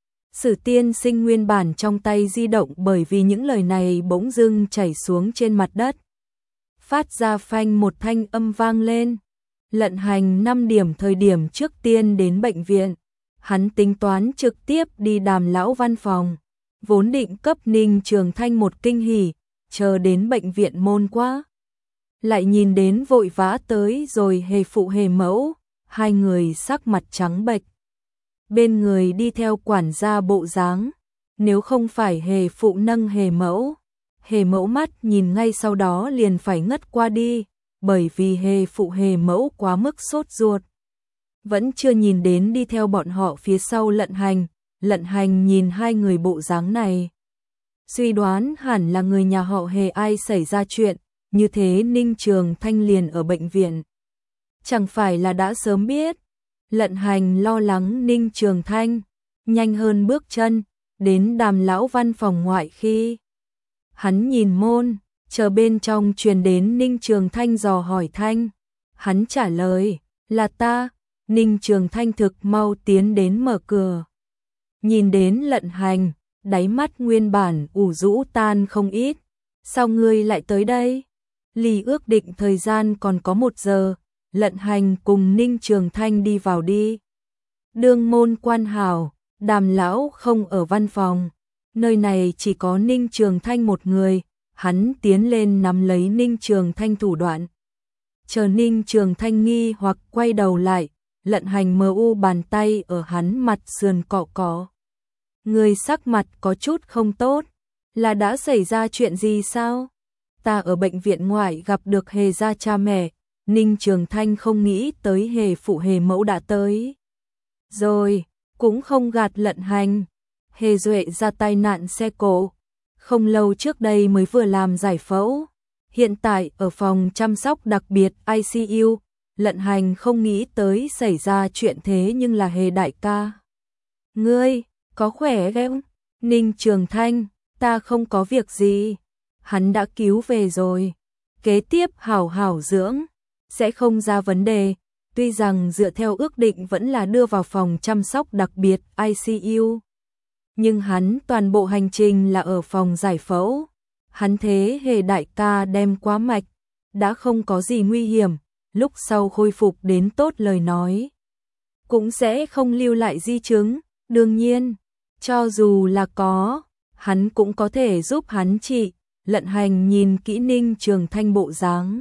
Sử Tiên Sinh nguyên bản trong tay di động bởi vì những lời này bỗng dưng chảy xuống trên mặt đất. Phát ra phanh một thanh âm vang lên. Lận Hành năm điểm thời điểm trước tiên đến bệnh viện. Hắn tính toán trực tiếp đi Đàm lão văn phòng. Vốn định cấp Ninh Trường Thanh một kinh hỉ, chờ đến bệnh viện môn quá. Lại nhìn đến vội vã tới rồi Hề phụ Hề mẫu, hai người sắc mặt trắng bệch. Bên người đi theo quản gia bộ dáng, nếu không phải Hề phụ nâng Hề mẫu, Hề mẫu mắt nhìn ngay sau đó liền phải ngất qua đi, bởi vì Hề phụ Hề mẫu quá mức sốt ruột. Vẫn chưa nhìn đến đi theo bọn họ phía sau Lận Hành, Lận Hành nhìn hai người bộ dáng này. Suy đoán hẳn là người nhà họ Hề ai xảy ra chuyện, như thế Ninh Trường Thanh liền ở bệnh viện. Chẳng phải là đã sớm biết. Lận Hành lo lắng Ninh Trường Thanh, nhanh hơn bước chân, đến Đàm lão văn phòng ngoại khi. Hắn nhìn môn, chờ bên trong truyền đến Ninh Trường Thanh dò hỏi thanh. Hắn trả lời, là ta. Ninh Trường Thanh thực mau tiến đến mở cửa. Nhìn đến Lận Hành, đáy mắt nguyên bản ủ rũ tan không ít. Sao ngươi lại tới đây? Ly ước định thời gian còn có một giờ. Lận Hành cùng Ninh Trường Thanh đi vào đi. Đương môn quan hảo, Đàm lão không ở văn phòng. Nơi này chỉ có Ninh Trường Thanh một người. Hắn tiến lên nắm lấy Ninh Trường Thanh thủ đoạn. Chờ Ninh Trường Thanh nghi hoặc quay đầu lại. Lận Hành mờ u bàn tay ở hắn mặt sườn cọ cọ. Người sắc mặt có chút không tốt. Là đã xảy ra chuyện gì sao? Ta ở bệnh viện ngoại gặp được Hề gia cha mẹ. Ninh Trường Thanh không nghĩ tới Hề phụ Hề mẫu đã tới. Rồi, cũng không gạt Lận Hành. Hề Duệ ra tai nạn xe cộ. Không lâu trước đây mới vừa làm giải phẫu. Hiện tại ở phòng chăm sóc đặc biệt I C U, Lận Hành không nghĩ tới xảy ra chuyện thế nhưng là Hề đại ca. Ngươi, có khỏe không? Ninh Trường Thanh, ta không có việc gì. Hắn đã cứu về rồi. Kế tiếp hảo hảo dưỡng, sẽ không ra vấn đề. Tuy rằng dựa theo ước định vẫn là đưa vào phòng chăm sóc đặc biệt I C U. Nhưng hắn toàn bộ hành trình là ở phòng giải phẫu. Hắn thế Hề đại ca đem quá mạch, đã không có gì nguy hiểm, lúc sau khôi phục đến tốt lời nói. Cũng sẽ không lưu lại di chứng, đương nhiên, cho dù là có, hắn cũng có thể giúp hắn trị. Lận Hành nhìn kỹ Ninh Trường Thanh bộ dáng,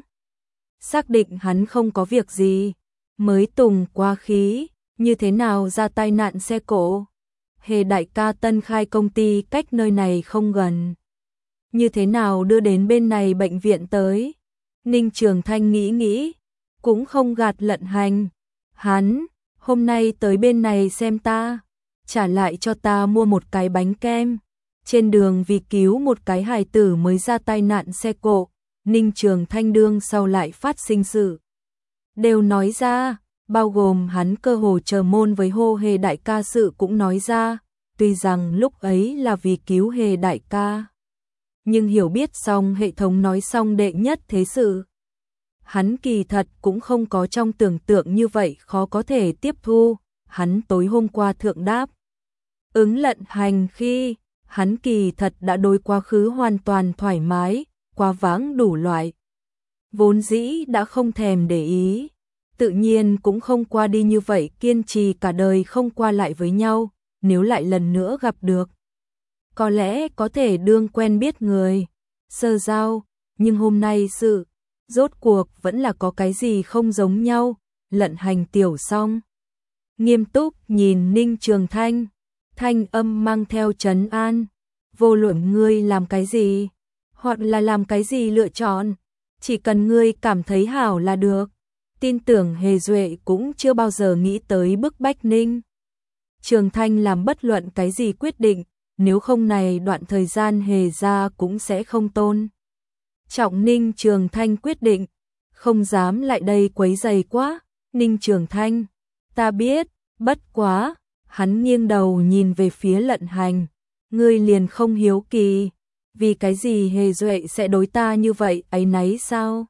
xác định hắn không có việc gì, mới tùng qua khí, như thế nào ra tai nạn xe cộ. Hề đại ca tân khai công ty cách nơi này không gần. Như thế nào đưa đến bên này bệnh viện tới? Ninh Trường Thanh nghĩ nghĩ, cũng không gạt Lận Hành. Hắn, hôm nay tới bên này xem ta, trả lại cho ta mua một cái bánh kem. Trên đường vì cứu một cái hài tử mới ra tai nạn xe cộ, Ninh Trường Thanh đương sau lại phát sinh sự. Đều nói ra, bao gồm hắn cơ hồ chờ môn với hô Hề đại ca sự cũng nói ra, tuy rằng lúc ấy là vì cứu Hề đại ca. Nhưng hiểu biết xong hệ thống nói xong đệ nhất thế sự. Hắn kỳ thật cũng không có trong tưởng tượng như vậy khó có thể tiếp thu, hắn tối hôm qua thượng đáp. Ứng Lận Hành khi, hắn kỳ thật đã đối quá khứ hoàn toàn thoải mái, quá vãng đủ loại. Vốn dĩ đã không thèm để ý, tự nhiên cũng không qua đi như vậy kiên trì cả đời không qua lại với nhau, nếu lại lần nữa gặp được. Có lẽ có thể đương quen biết người, sơ giao, nhưng hôm nay sự, rốt cuộc vẫn là có cái gì không giống nhau. Lận Hành tiểu xong, nghiêm túc nhìn Ninh Trường Thanh, thanh âm mang theo trấn an, vô luận ngươi làm cái gì, hoặc là làm cái gì lựa chọn, chỉ cần ngươi cảm thấy hảo là được. Tin tưởng Hề Duệ cũng chưa bao giờ nghĩ tới bức bách Ninh Trường Thanh làm bất luận cái gì quyết định, nếu không này đoạn thời gian Hề gia cũng sẽ không tôn trọng Ninh Trường Thanh quyết định, không dám lại đây quấy rầy quá. Ninh Trường Thanh, ta biết, bất quá, hắn nghiêng đầu nhìn về phía Lận Hành, ngươi liền không hiếu kỳ, vì cái gì Hề Duệ sẽ đối ta như vậy ấy nấy sao?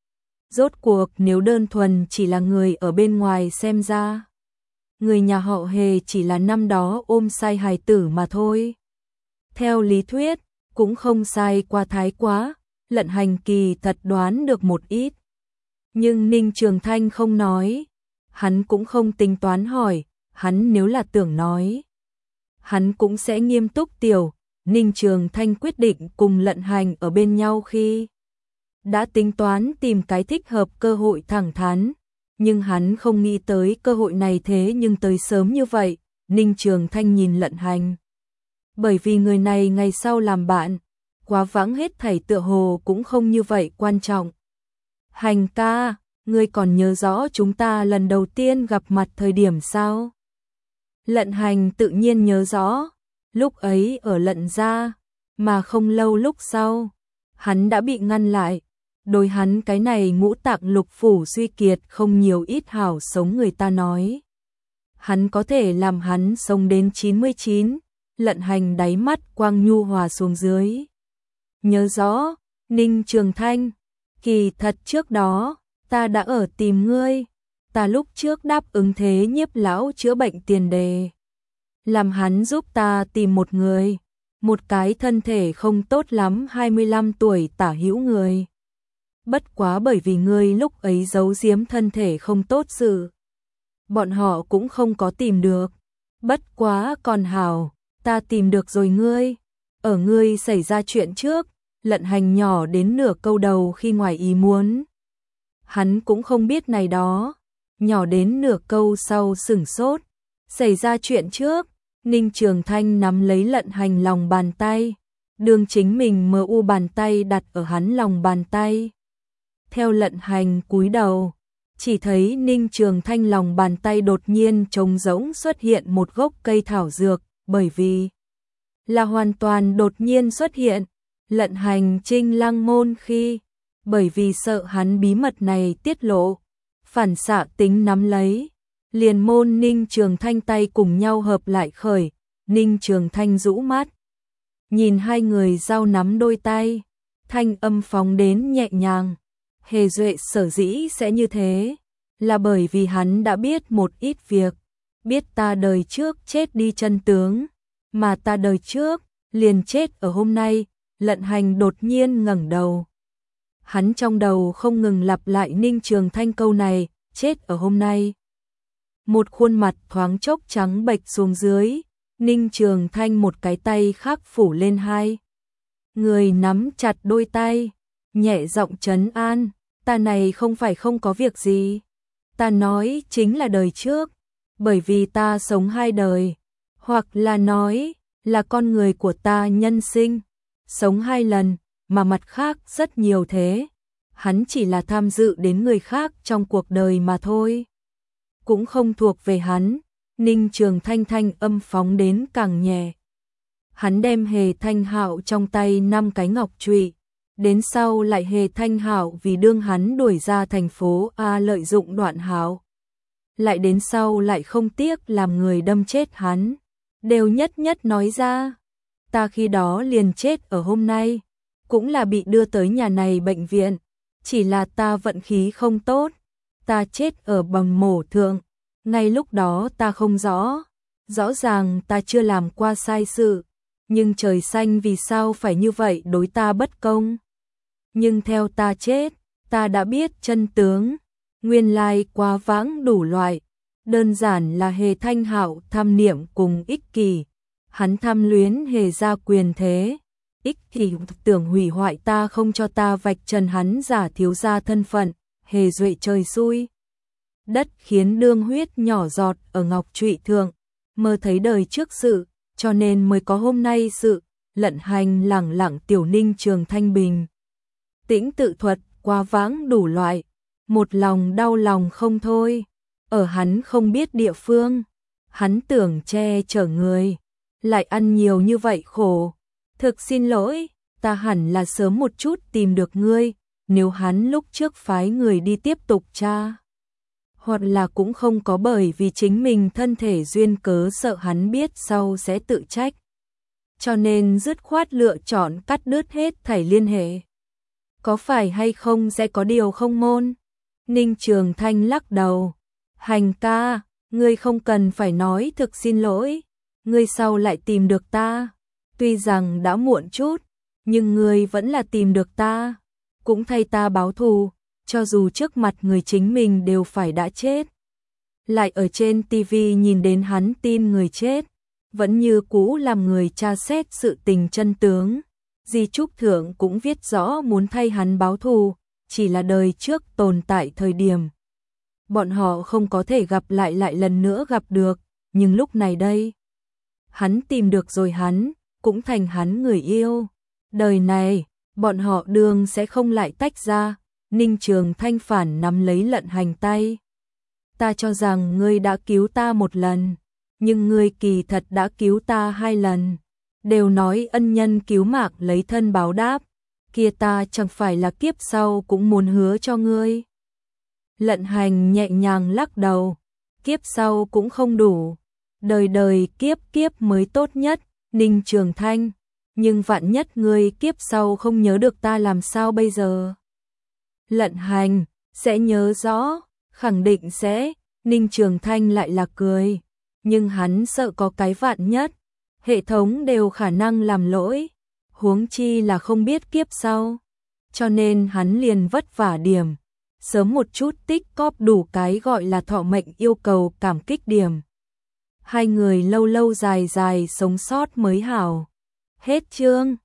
Rốt cuộc nếu đơn thuần chỉ là người ở bên ngoài xem ra, người nhà họ Hề chỉ là năm đó ôm sai hài tử mà thôi. Theo lý thuyết, cũng không sai qua thái quá, Lận Hành kỳ thật đoán được một ít. Nhưng Ninh Trường Thanh không nói, hắn cũng không tính toán hỏi, hắn nếu là tưởng nói, hắn cũng sẽ nghiêm túc tiểu. Ninh Trường Thanh quyết định cùng Lận Hành ở bên nhau khi đã tính toán tìm cái thích hợp cơ hội thẳng thắn, nhưng hắn không nghĩ tới cơ hội này thế nhưng tới sớm như vậy. Ninh Trường Thanh nhìn Lận Hành, bởi vì người này ngày sau làm bạn, quá vãng hết thảy tựa hồ cũng không như vậy quan trọng. Hành ca, ngươi còn nhớ rõ chúng ta lần đầu tiên gặp mặt thời điểm sao? Lận Hành tự nhiên nhớ rõ, lúc ấy ở Lận gia, mà không lâu lúc sau, hắn đã bị ngăn lại. Đối hắn cái này ngũ tạng lục phủ suy kiệt không nhiều ít hảo sống người ta nói, hắn có thể làm hắn sống đến chín mươi chín. Lận Hành đáy mắt quang nhu hòa xuống dưới. Nhớ rõ, Ninh Trường Thanh, kỳ thật trước đó, ta đã ở tìm ngươi, ta lúc trước đáp ứng thế Nhiếp lão chữa bệnh tiền đề, làm hắn giúp ta tìm một người, một cái thân thể không tốt lắm hai mươi lăm tuổi tả hữu người. Bất quá bởi vì ngươi lúc ấy giấu giếm thân thể không tốt sự, bọn họ cũng không có tìm được. Bất quá còn hảo, ta tìm được rồi ngươi. Ở ngươi xảy ra chuyện trước, Lận Hành nhỏ đến nửa câu đầu khi ngoài ý muốn. Hắn cũng không biết này đó, nhỏ đến nửa câu sau sửng sốt. Xảy ra chuyện trước, Ninh Trường Thanh nắm lấy Lận Hành lòng bàn tay, đường chính mình mờ u bàn tay đặt ở hắn lòng bàn tay. Theo Lận Hành cúi đầu, chỉ thấy Ninh Trường Thanh lòng bàn tay đột nhiên trống rỗng xuất hiện một gốc cây thảo dược, bởi vì là hoàn toàn đột nhiên xuất hiện. Lận Hành trinh lăng môn khi bởi vì sợ hắn bí mật này tiết lộ, phản xạ tính nắm lấy. Liền Môn Ninh Trường Thanh tay cùng nhau hợp lại khởi, Ninh Trường Thanh rũ mắt. Nhìn hai người giao nắm đôi tay, thanh âm phóng đến nhẹ nhàng. Hề Duệ sở dĩ sẽ như thế, là bởi vì hắn đã biết một ít việc, biết ta đời trước chết đi chân tướng, mà ta đời trước liền chết ở hôm nay. Lận Hành đột nhiên ngẩng đầu. Hắn trong đầu không ngừng lặp lại Ninh Trường Thanh câu này, chết ở hôm nay. Một khuôn mặt thoáng chốc trắng bệch xuống dưới, Ninh Trường Thanh một cái tay khác phủ lên hai. Người nắm chặt đôi tay, nhẹ giọng trấn an, ta này không phải không có việc gì. Ta nói chính là đời trước, bởi vì ta sống hai đời, hoặc là nói là con người của ta nhân sinh, sống hai lần, mà mặt khác rất nhiều thế. Hắn chỉ là tham dự đến người khác trong cuộc đời mà thôi. Cũng không thuộc về hắn. Ninh Trường Thanh thanh âm phóng đến càng nhẹ. Hắn đem Hề Thanh Hạo trong tay năm cái ngọc trụy. Đến sau lại Hề Thanh Hạo vì đương hắn đuổi ra thành phố A lợi dụng Đoạn Hạo. Lại đến sau lại không tiếc làm người đâm chết hắn. Đều nhất nhất nói ra. Ta khi đó liền chết ở hôm nay. Cũng là bị đưa tới nhà này bệnh viện. Chỉ là ta vận khí không tốt. Ta chết ở bằng mổ thượng. Ngay lúc đó ta không rõ. Rõ ràng ta chưa làm qua sai sự. Nhưng trời xanh vì sao phải như vậy đối ta bất công. Nhưng theo ta chết, ta đã biết chân tướng. Nguyên lai quá vãng đủ loại. Đơn giản là Hề Thanh Hạo tham niệm cùng ích kỷ. Hắn tham luyến Hề gia quyền thế. Ích kỷ tưởng hủy hoại ta, không cho ta vạch trần hắn giả thiếu gia thân phận. Hề Duệ trời xui đất khiến đương huyết nhỏ giọt ở ngọc trụy thượng, mơ thấy đời trước sự, cho nên mới có hôm nay sự. Lận Hành lẳng lặng tiểu Ninh Trường Thanh bình tĩnh tự thuật quá vãng đủ loại, một lòng đau lòng không thôi. Ở hắn không biết địa phương, hắn tưởng che chở người, lại ăn nhiều như vậy khổ. Thực xin lỗi, ta hẳn là sớm một chút tìm được ngươi, nếu hắn lúc trước phái người đi tiếp tục tra. Hoặc là cũng không có bởi vì chính mình thân thể duyên cớ sợ hắn biết sau sẽ tự trách. Cho nên dứt khoát lựa chọn cắt đứt hết thảy liên hệ. Có phải hay không sẽ có điều không môn? Ninh Trường Thanh lắc đầu. Hành ca, ngươi không cần phải nói thực xin lỗi. Ngươi sau lại tìm được ta. Tuy rằng đã muộn chút, nhưng ngươi vẫn là tìm được ta. Cũng thay ta báo thù. Cho dù trước mặt người chính mình đều phải đã chết. Lại ở trên tivi nhìn đến hắn tin người chết. Vẫn như cũ làm người tra xét sự tình chân tướng. Di Trúc Thượng cũng viết rõ muốn thay hắn báo thù. Chỉ là đời trước tồn tại thời điểm. Bọn họ không có thể gặp lại lại lần nữa gặp được. Nhưng lúc này đây, hắn tìm được rồi, hắn cũng thành hắn người yêu. Đời này, bọn họ đường sẽ không lại tách ra. Ninh Trường Thanh phản nắm lấy Lận Hành tay. Ta cho rằng ngươi đã cứu ta một lần, nhưng ngươi kỳ thật đã cứu ta hai lần. Đều nói ân nhân cứu mạng lấy thân báo đáp, kia ta chẳng phải là kiếp sau cũng muốn hứa cho ngươi. Lận Hành nhẹ nhàng lắc đầu, kiếp sau cũng không đủ, đời đời kiếp kiếp mới tốt nhất. Ninh Trường Thanh, nhưng vạn nhất ngươi kiếp sau không nhớ được ta làm sao bây giờ? Lận Hành, sẽ nhớ rõ, khẳng định sẽ. Ninh Trường Thanh lại là cười, nhưng hắn sợ có cái vạn nhất, hệ thống đều khả năng làm lỗi, huống chi là không biết kiếp sau. Cho nên hắn liền vất vả điểm, sớm một chút tích cóp đủ cái gọi là thọ mệnh yêu cầu cảm kích điểm. Hai người lâu lâu dài dài sống sót mới hảo. Hết chương.